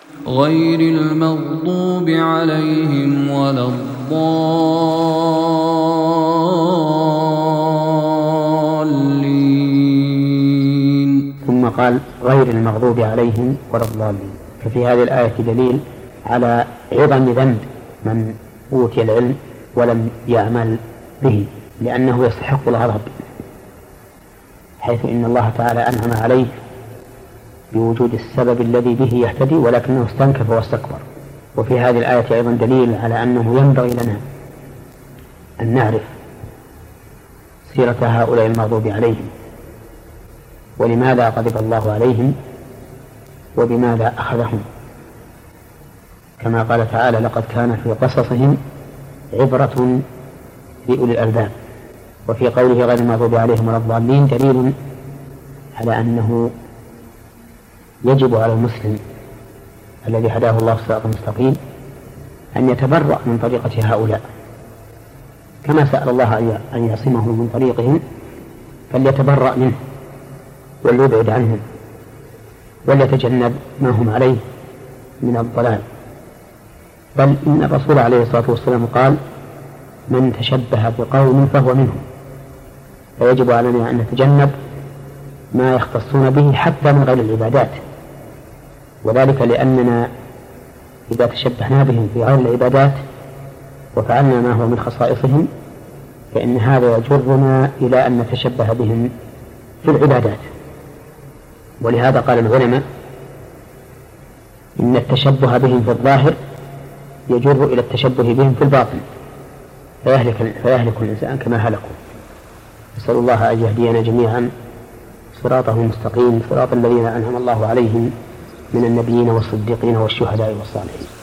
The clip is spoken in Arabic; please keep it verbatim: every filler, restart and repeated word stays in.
غير المغضوب عليهم ولا الضالين. ثم قال غير المغضوب عليهم ولا الضالين. ففي هذه الآية دليل على عظم ذنب من أوتي العلم ولم يعمل به، لأنه يستحق الغضب، حيث إن الله تعالى أنعم عليه بوجود السبب الذي به يهتدي، ولكنه استنكف واستكبر. وفي هذه الآية أيضا دليل على أنه ينبغي لنا أن نعرف سيرة هؤلاء المغضوب عليهم، ولماذا غضب الله عليهم وبماذا أخذهم، كما قال تعالى لقد كان في قصصهم عبرة لأولي الألباب. وفي قوله غير المغضوب عليهم ولا الضالين دليل على أنه يجب على المسلم الذي هداه الله الصراط المستقيم أن يتبرأ من طريقة هؤلاء، كما سأل الله أن يعصمه من طريقهم، فليتبرأ منه وليبعد عنهم وليتجنب ما هم عليه من الضلال. بل إن الرسول عليه الصلاة والسلام قال من تشبه بقوم فهو منهم. فيجب علينا أن نتجنب ما يختصون به حتى من غير العبادات، وذلك لأننا إذا تشبهنا بهم في غير العبادات وفعلنا ما هو من خصائصهم فإن هذا يجرنا إلى أن نتشبه بهم في العبادات. ولهذا قال العلماء إن التشبه بهم في الظاهر يجر إلى التشبه بهم في الباطن، فيهلك, فيهلك الإنسان كما هلكوا. نسأل الله أن يهدينا جميعا صراطه المستقيم، صراط الذين أنعم الله عليهم من النبيين والصديقين والشهداء والصالحين.